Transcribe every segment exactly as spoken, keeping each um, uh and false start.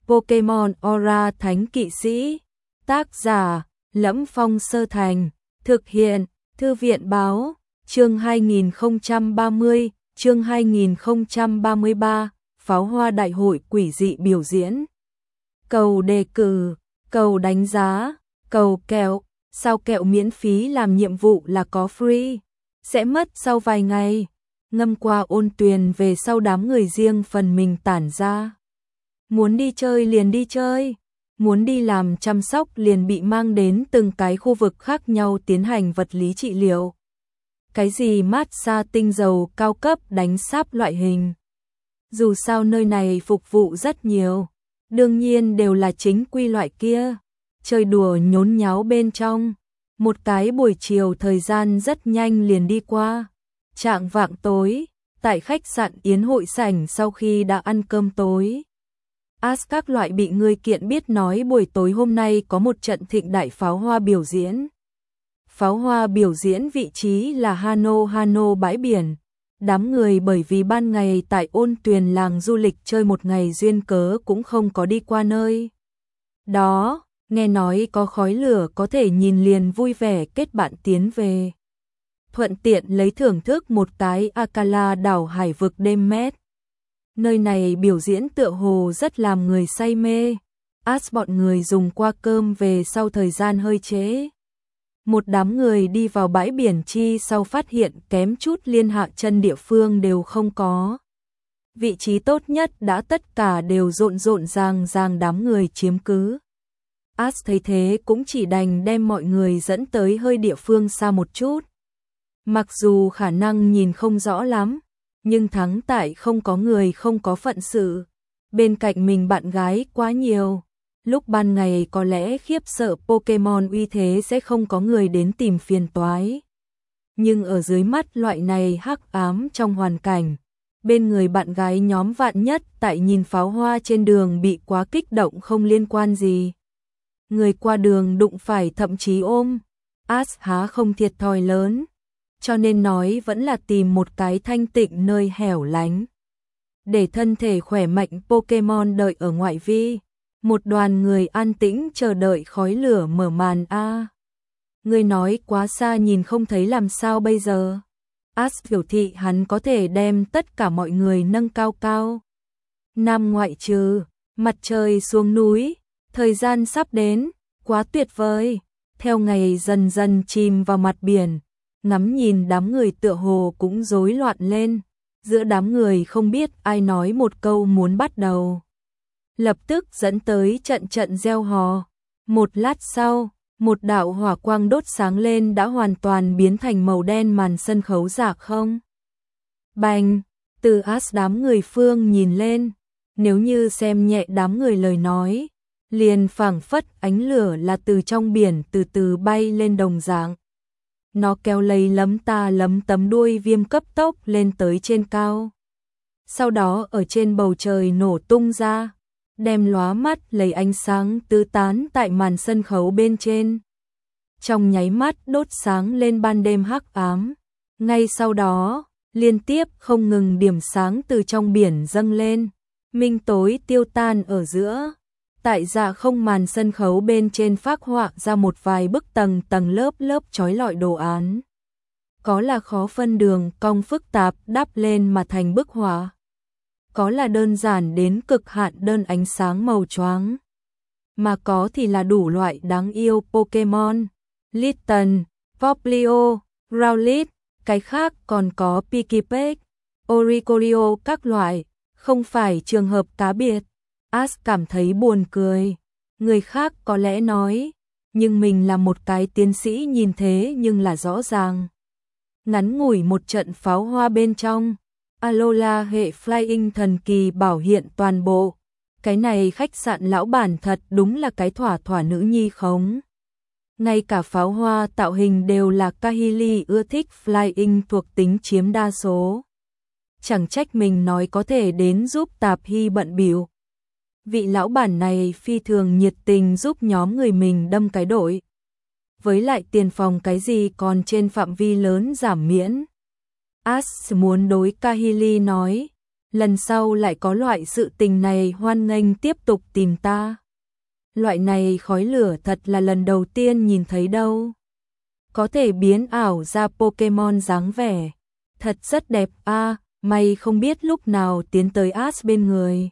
Pokemon Aura Thánh Kỵ Sĩ. Tác giả: Lẫm Phong Sơ Thành. Thực hiện: Thư viện báo. Chương hai nghìn không trăm ba mươi, chương hai nghìn không trăm ba mươi ba, Pháo hoa đại hội quỷ dị biểu diễn. Cầu đề cử, cầu đánh giá, cầu kẹo, sao kẹo miễn phí làm nhiệm vụ là có free, sẽ mất sau vài ngày. Ngâm qua ôn tuyền về sau đám người riêng phần mình tản ra. Muốn đi chơi liền đi chơi, muốn đi làm chăm sóc liền bị mang đến từng cái khu vực khác nhau tiến hành vật lý trị liệu. Cái gì massage tinh dầu cao cấp đánh sáp loại hình. Dù sao nơi này phục vụ rất nhiều, đương nhiên đều là chính quy loại kia. Chơi đùa nhốn nháo bên trong, một cái buổi chiều thời gian rất nhanh liền đi qua. Chạng vạng tối, tại khách sạn Yến hội sảnh sau khi đã ăn cơm tối, As các loại bị người kiện biết nói buổi tối hôm nay có một trận thịnh đại pháo hoa biểu diễn. Pháo hoa biểu diễn vị trí là Hano Hano bãi biển. Đám người bởi vì ban ngày tại ôn tuyền làng du lịch chơi một ngày duyên cớ cũng không có đi qua nơi đó, nghe nói có khói lửa có thể nhìn liền vui vẻ kết bạn tiến về. Thuận tiện lấy thưởng thức một cái Akala đảo hải vực đêm mét. Nơi này biểu diễn tựa hồ rất làm người say mê. As bọn người dùng qua cơm về sau thời gian hơi trễ. Một đám người đi vào bãi biển chi sau phát hiện kém chút liên hạ chân địa phương đều không có. Vị trí tốt nhất đã tất cả đều rộn rộn ràng ràng đám người chiếm cứ. As thấy thế cũng chỉ đành đem mọi người dẫn tới hơi địa phương xa một chút. Mặc dù khả năng nhìn không rõ lắm, nhưng thắng tại không có người không có phận sự. Bên cạnh mình bạn gái quá nhiều. Lúc ban ngày có lẽ khiếp sợ Pokemon uy thế sẽ không có người đến tìm phiền toái. Nhưng ở dưới mắt loại này hắc ám trong hoàn cảnh, bên người bạn gái nhóm vạn nhất tại nhìn pháo hoa trên đường bị quá kích động không liên quan gì. Người qua đường đụng phải thậm chí ôm, As há không thiệt thòi lớn. Cho nên nói vẫn là tìm một cái thanh tịnh nơi hẻo lánh. Để thân thể khỏe mạnh Pokemon đợi ở ngoại vi. Một đoàn người an tĩnh chờ đợi khói lửa mở màn a. À, người nói quá xa nhìn không thấy làm sao bây giờ. As biểu thị hắn có thể đem tất cả mọi người nâng cao cao. Nam ngoại trừ, mặt trời xuống núi, thời gian sắp đến, quá tuyệt vời. Theo ngày dần dần chìm vào mặt biển, ngắm nhìn đám người tựa hồ cũng rối loạn lên. Giữa đám người không biết ai nói một câu muốn bắt đầu. Lập tức dẫn tới trận trận reo hò. Một lát sau, một đạo hỏa quang đốt sáng lên đã hoàn toàn biến thành màu đen màn sân khấu rạc không. Bành, từ As đám người phương nhìn lên, nếu như xem nhẹ đám người lời nói, liền phảng phất ánh lửa là từ trong biển từ từ bay lên đồng dạng. Nó kéo lấy lấm ta lấm tấm đuôi viêm cấp tốc lên tới trên cao. Sau đó ở trên bầu trời nổ tung ra, đem lóa mắt lấy ánh sáng tứ tán tại màn sân khấu bên trên. Trong nháy mắt đốt sáng lên ban đêm hắc ám. Ngay sau đó, liên tiếp không ngừng điểm sáng từ trong biển dâng lên, minh tối tiêu tan ở giữa. Tại dạ không màn sân khấu bên trên phác họa ra một vài bức tầng tầng lớp lớp chói lọi đồ án. Có là khó phân đường cong phức tạp đắp lên mà thành bức họa. Có là đơn giản đến cực hạn đơn ánh sáng màu choáng. Mà có thì là đủ loại đáng yêu Pokemon, Litten, Poplio, Rowlet, cái khác còn có Pikipek, Oricorio các loại, không phải trường hợp cá biệt. As cảm thấy buồn cười. Người khác có lẽ nói, nhưng mình là một cái tiến sĩ nhìn thế nhưng là rõ ràng. Ngắn ngủi một trận pháo hoa bên trong, Alola hệ Flying thần kỳ bảo hiện toàn bộ. Cái này khách sạn lão bản thật đúng là cái thỏa thỏa nữ nhi khống. Ngay cả pháo hoa tạo hình đều là Kahili ưa thích Flying thuộc tính chiếm đa số. Chẳng trách mình nói có thể đến giúp Tạp Hy bận bịu. Vị lão bản này phi thường nhiệt tình giúp nhóm người mình đâm cái đội. Với lại tiền phòng cái gì còn trên phạm vi lớn giảm miễn. As muốn đối Kahili nói, lần sau lại có loại sự tình này hoan nghênh tiếp tục tìm ta. Loại này khói lửa thật là lần đầu tiên nhìn thấy đâu. Có thể biến ảo ra Pokemon dáng vẻ. Thật rất đẹp a, à, mày không biết lúc nào tiến tới Ash bên người.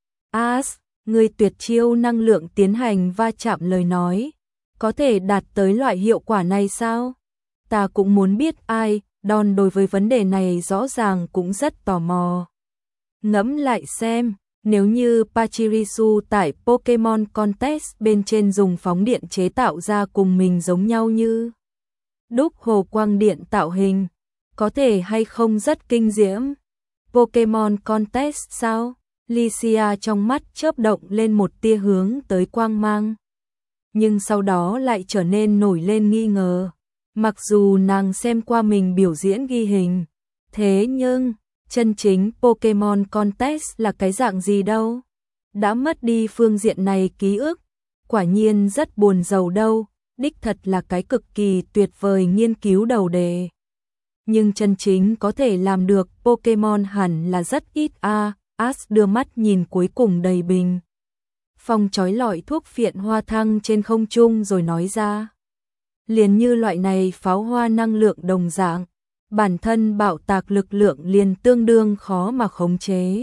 Ash, người tuyệt chiêu năng lượng tiến hành va chạm lời nói. Có thể đạt tới loại hiệu quả này sao? Ta cũng muốn biết ai, Don đối với vấn đề này rõ ràng cũng rất tò mò. Ngẫm lại xem, nếu như Pachirisu tại Pokemon Contest bên trên dùng phóng điện chế tạo ra cùng mình giống nhau như đúc hồ quang điện tạo hình, có thể hay không rất kinh diễm? Pokemon Contest sao? Lycia trong mắt chớp động lên một tia hướng tới quang mang. Nhưng sau đó lại trở nên nổi lên nghi ngờ. Mặc dù nàng xem qua mình biểu diễn ghi hình, thế nhưng chân chính Pokemon Contest là cái dạng gì đâu? Đã mất đi phương diện này ký ức, quả nhiên rất buồn rầu đâu, đích thật là cái cực kỳ tuyệt vời nghiên cứu đầu đề. Nhưng chân chính có thể làm được Pokemon hẳn là rất ít a. À. Ash đưa mắt nhìn cuối cùng đầy bình phong chói lọi thuốc phiện hoa thăng trên không trung rồi nói ra. Liền như loại này pháo hoa năng lượng đồng dạng, bản thân bạo tạc lực lượng liền tương đương khó mà khống chế.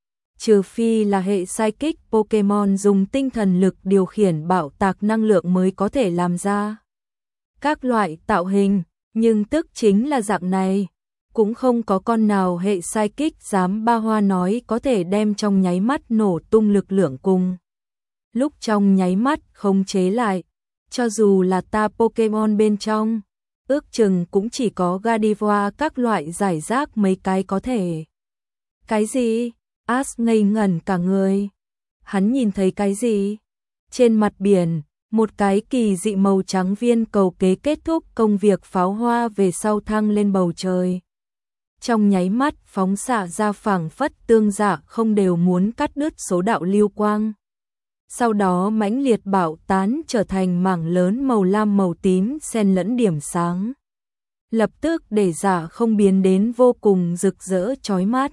Trừ phi là hệ Psychic Pokemon dùng tinh thần lực điều khiển bạo tạc năng lượng mới có thể làm ra các loại tạo hình, nhưng tức chính là dạng này. Cũng không có con nào hệ Psychic dám ba hoa nói có thể đem trong nháy mắt nổ tung lực lượng cùng. Lúc trong nháy mắt khống chế lại, cho dù là ta Pokemon bên trong, ước chừng cũng chỉ có Gardevoir các loại giải rác mấy cái có thể. Cái gì? Ash ngây ngẩn cả người. Hắn nhìn thấy cái gì? Trên mặt biển, một cái kỳ dị màu trắng viên cầu kế kết thúc công việc pháo hoa về sau thăng lên bầu trời. Trong nháy mắt phóng xạ ra phảng phất tương dạ không đều muốn cắt đứt số đạo lưu quang. Sau đó mãnh liệt bạo tán trở thành mảng lớn màu lam màu tím xen lẫn điểm sáng. Lập tức để dạ không biến đến vô cùng rực rỡ chói mắt.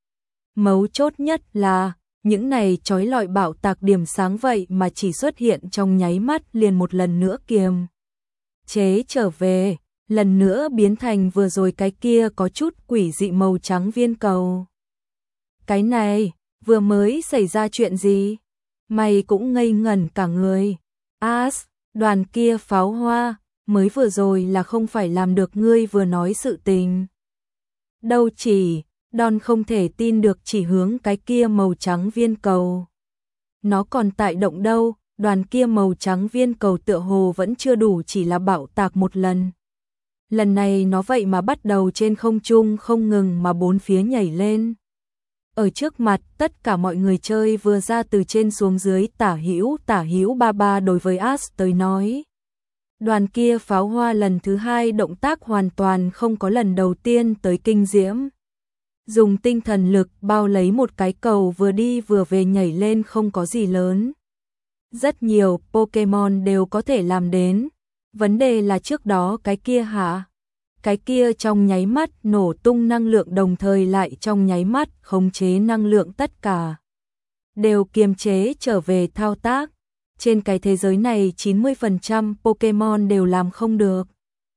Mấu chốt nhất là, những này chói lọi bạo tạc điểm sáng vậy mà chỉ xuất hiện trong nháy mắt liền một lần nữa kiềm chế trở về, lần nữa biến thành vừa rồi cái kia có chút quỷ dị màu trắng viên cầu. Cái này, vừa mới xảy ra chuyện gì? Mày cũng ngây ngẩn cả người. Ash, đoàn kia pháo hoa, mới vừa rồi là không phải làm được ngươi vừa nói sự tình. Đâu chỉ, Don không thể tin được chỉ hướng cái kia màu trắng viên cầu. Nó còn tại động đâu, đoàn kia màu trắng viên cầu tựa hồ vẫn chưa đủ chỉ là bạo tạc một lần. Lần này nó vậy mà bắt đầu trên không trung không ngừng mà bốn phía nhảy lên. Ở trước mặt tất cả mọi người chơi vừa ra từ trên xuống dưới tả hữu tả hữu ba ba đối với Ash tới nói. Đoàn kia pháo hoa lần thứ hai động tác hoàn toàn không có lần đầu tiên tới kinh diễm. Dùng tinh thần lực bao lấy một cái cầu vừa đi vừa về nhảy lên không có gì lớn. Rất nhiều Pokemon đều có thể làm đến. Vấn đề là trước đó cái kia hả? Cái kia trong nháy mắt nổ tung năng lượng đồng thời lại trong nháy mắt khống chế năng lượng tất cả. Đều kiềm chế trở về thao tác. Trên cái thế giới này chín mươi phần trăm Pokemon đều làm không được.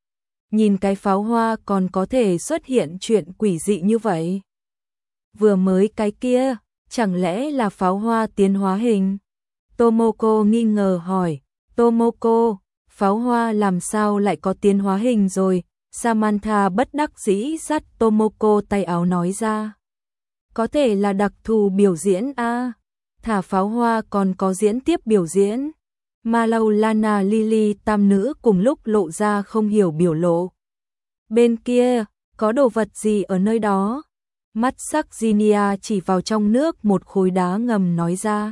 Nhìn cái pháo hoa còn có thể xuất hiện chuyện quỷ dị như vậy. Vừa mới cái kia, chẳng lẽ là pháo hoa tiến hóa hình? Tomoko nghi ngờ hỏi, Tomoko, pháo hoa làm sao lại có tiến hóa hình rồi? Samantha bất đắc dĩ dắt Tomoko tay áo nói ra. Có thể là đặc thù biểu diễn a, à, thả pháo hoa còn có diễn tiếp biểu diễn. Malau Lana Lily tam nữ cùng lúc lộ ra không hiểu biểu lộ. Bên kia, có đồ vật gì ở nơi đó? Mắt sắc Ginia chỉ vào trong nước một khối đá ngầm nói ra.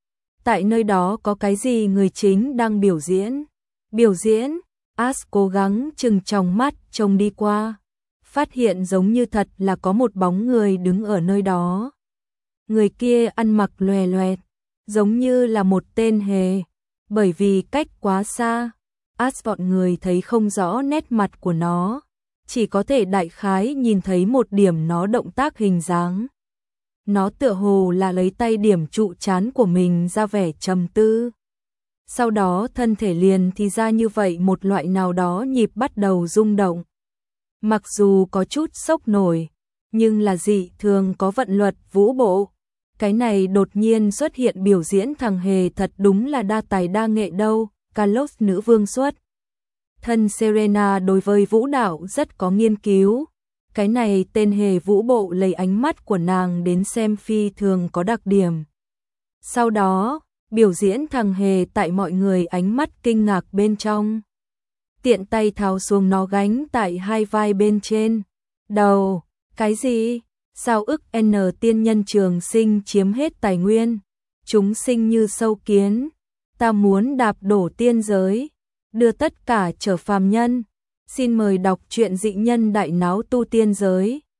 Tại nơi đó có cái gì người chính đang biểu diễn? Biểu diễn? Ash cố gắng chừng trong mắt trông đi qua. Phát hiện giống như thật là có một bóng người đứng ở nơi đó. Người kia ăn mặc loè loẹt, giống như là một tên hề. Bởi vì cách quá xa, Ash bọn người thấy không rõ nét mặt của nó. Chỉ có thể đại khái nhìn thấy một điểm nó động tác hình dáng. nó tựa hồ là lấy tay điểm trụ trán của mình ra vẻ trầm tư. Sau đó thân thể liền thì ra như vậy một loại nào đó nhịp bắt đầu rung động. Mặc dù có chút sốc nổi, nhưng là dị thường có vận luật vũ bộ. Cái này đột nhiên xuất hiện biểu diễn thằng hề thật đúng là đa tài đa nghệ đâu. Carlos nữ vương xuất thân Serena đối với vũ đạo rất có nghiên cứu. Cái này tên hề vũ bộ lấy ánh mắt của nàng đến xem phi thường có đặc điểm. Sau đó, biểu diễn thằng hề tại mọi người ánh mắt kinh ngạc bên trong. Tiện tay tháo xuống nó gánh tại hai vai bên trên. Đầu, cái gì? Sao ức N tiên nhân trường sinh chiếm hết tài nguyên? Chúng sinh như sâu kiến. Ta muốn đạp đổ tiên giới, đưa tất cả trở phàm nhân. Xin mời đọc truyện dị nhân đại náo tu tiên giới.